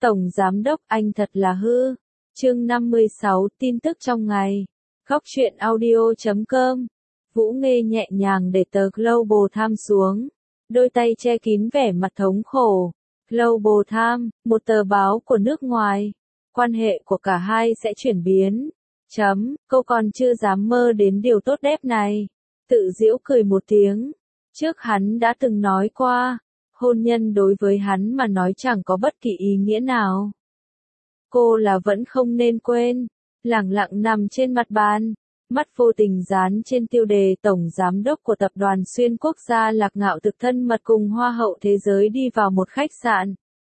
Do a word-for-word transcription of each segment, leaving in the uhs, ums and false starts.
Tổng Giám đốc anh thật là hư. Chương năm mươi sáu tin tức trong ngày. Góc truyện audio chấm com. Vũ Nghê nhẹ nhàng để tờ Global Times xuống. Đôi tay che kín vẻ mặt thống khổ. Global Times, một tờ báo của nước ngoài. Quan hệ của cả hai sẽ chuyển biến. Chấm, cô còn chưa dám mơ đến điều tốt đẹp này. Tự giễu cười một tiếng. Trước hắn đã từng nói qua. Hôn nhân đối với hắn mà nói chẳng có bất kỳ ý nghĩa nào. Cô là vẫn không nên quên. Lẳng lặng nằm trên mặt bàn. Mắt vô tình dán trên tiêu đề Tổng Giám đốc của tập đoàn xuyên quốc gia Lạc Ngạo thực thân mật cùng Hoa hậu thế giới đi vào một khách sạn.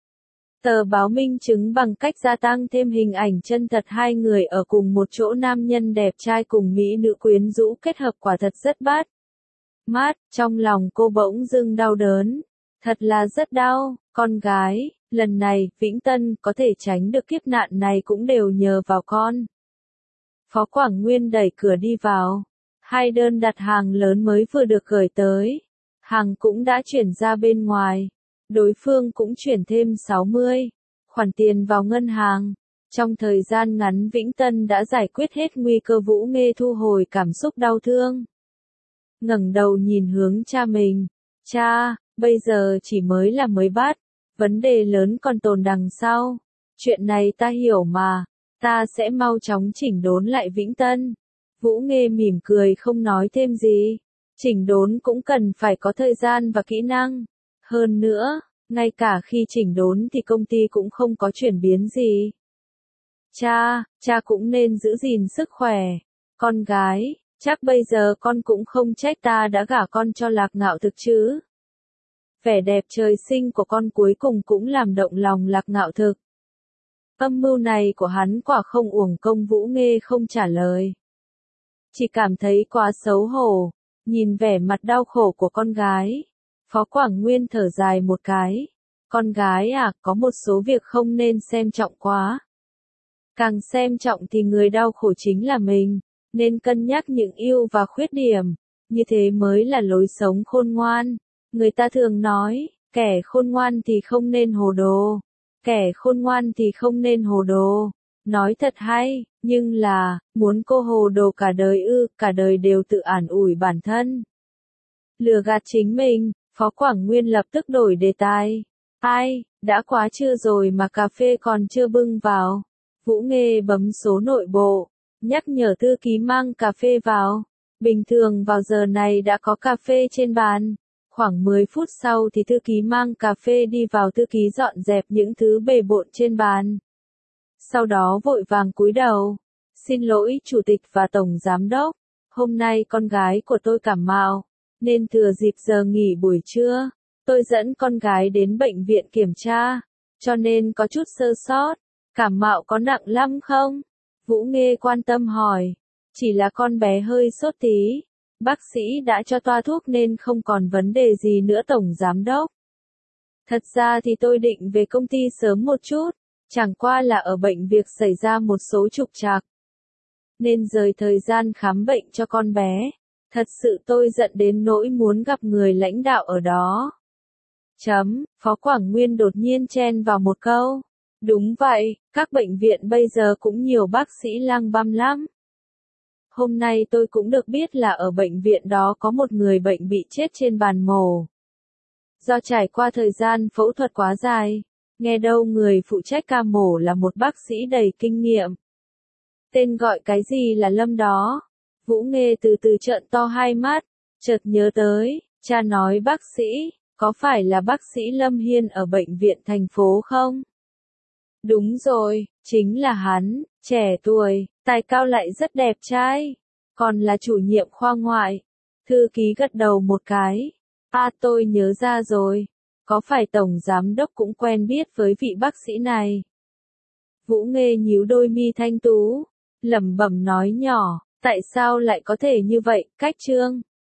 Tờ báo minh chứng bằng cách gia tăng thêm hình ảnh chân thật hai người ở cùng một chỗ, nam nhân đẹp trai cùng mỹ nữ quyến rũ kết hợp quả thật rất bắt mắt. Trong lòng cô bỗng dưng đau đớn. Thật là rất đau, con gái, lần này, Vĩnh Tân có thể tránh được kiếp nạn này cũng đều nhờ vào con. Phó Quảng Nguyên đẩy cửa đi vào. Hai đơn đặt hàng lớn mới vừa được gửi tới. Hàng cũng đã chuyển ra bên ngoài. Đối phương cũng chuyển thêm sáu mươi khoản tiền vào ngân hàng. Trong thời gian ngắn Vĩnh Tân đã giải quyết hết nguy cơ. Vũ Nghê thu hồi cảm xúc đau thương. Ngẩng đầu nhìn hướng cha mình. Cha, bây giờ chỉ mới là mới bắt. Vấn đề lớn còn tồn đằng sau. Chuyện này ta hiểu mà. Ta sẽ mau chóng chỉnh đốn lại Vĩnh Tân. Vũ Nghê mỉm cười không nói thêm gì. Chỉnh đốn cũng cần phải có thời gian và kỹ năng. Hơn nữa, ngay cả khi chỉnh đốn thì công ty cũng không có chuyển biến gì. Cha, cha cũng nên giữ gìn sức khỏe. Con gái, chắc bây giờ con cũng không trách ta đã gả con cho Lạc Ngạo thực chứ. Vẻ đẹp trời sinh của con cuối cùng cũng làm động lòng Lạc Ngạo thực. Âm mưu này của hắn quả không uổng công. Vũ Nghê không trả lời. Chỉ cảm thấy quá xấu hổ. Nhìn vẻ mặt đau khổ của con gái. Phó Quảng Nguyên thở dài một cái. Con gái à, có một số việc không nên xem trọng quá. Càng xem trọng thì người đau khổ chính là mình. Nên cân nhắc những ưu và khuyết điểm. Như thế mới là lối sống khôn ngoan. Người ta thường nói, kẻ khôn ngoan thì không nên hồ đồ. Kẻ khôn ngoan thì không nên hồ đồ. Nói thật hay, nhưng là, muốn cô hồ đồ cả đời ư, cả đời đều tự ản ủi bản thân. Lừa gạt chính mình, Phó Quảng Nguyên lập tức đổi đề tài. Ai, đã quá trưa rồi mà cà phê còn chưa bưng vào. Vũ Nghê bấm số nội bộ, nhắc nhở thư ký mang cà phê vào. Bình thường vào giờ này đã có cà phê trên bàn. Khoảng mười phút sau thì thư ký mang cà phê đi vào. Thư ký dọn dẹp những thứ bề bộn trên bàn. Sau đó vội vàng cúi đầu. Xin lỗi chủ tịch và tổng giám đốc. Hôm nay con gái của tôi cảm mạo. Nên thừa dịp giờ nghỉ buổi trưa. Tôi dẫn con gái đến bệnh viện kiểm tra. Cho nên có chút sơ sót. Cảm mạo có nặng lắm không? Vũ Nghê quan tâm hỏi. Chỉ là con bé hơi sốt tí. Bác sĩ đã cho toa thuốc nên không còn vấn đề gì nữa tổng giám đốc. Thật ra thì tôi định về công ty sớm một chút. Chẳng qua là ở bệnh viện xảy ra một số trục trặc. Nên rời thời gian khám bệnh cho con bé. Thật sự tôi giận đến nỗi muốn gặp người lãnh đạo ở đó. Chấm, Phó Quảng Nguyên đột nhiên chen vào một câu. Đúng vậy, các bệnh viện bây giờ cũng nhiều bác sĩ lăng băm lắm. Hôm nay tôi cũng được biết là ở bệnh viện đó có một người bệnh bị chết trên bàn mổ. Do trải qua thời gian phẫu thuật quá dài, nghe đâu người phụ trách ca mổ là một bác sĩ đầy kinh nghiệm. Tên gọi cái gì là Lâm đó. Vũ Nghê từ từ trợn to hai mắt, chợt nhớ tới, cha nói bác sĩ, có phải là bác sĩ Lâm Hiên ở bệnh viện thành phố không? Đúng rồi, chính là hắn, trẻ tuổi, tài cao lại rất đẹp trai, còn là chủ nhiệm khoa ngoại. Thư ký gật đầu một cái. À tôi nhớ ra rồi, có phải tổng giám đốc cũng quen biết với vị bác sĩ này? Vũ Nghê nhíu đôi mi thanh tú, lẩm bẩm nói nhỏ, tại sao lại có thể như vậy, cách trương?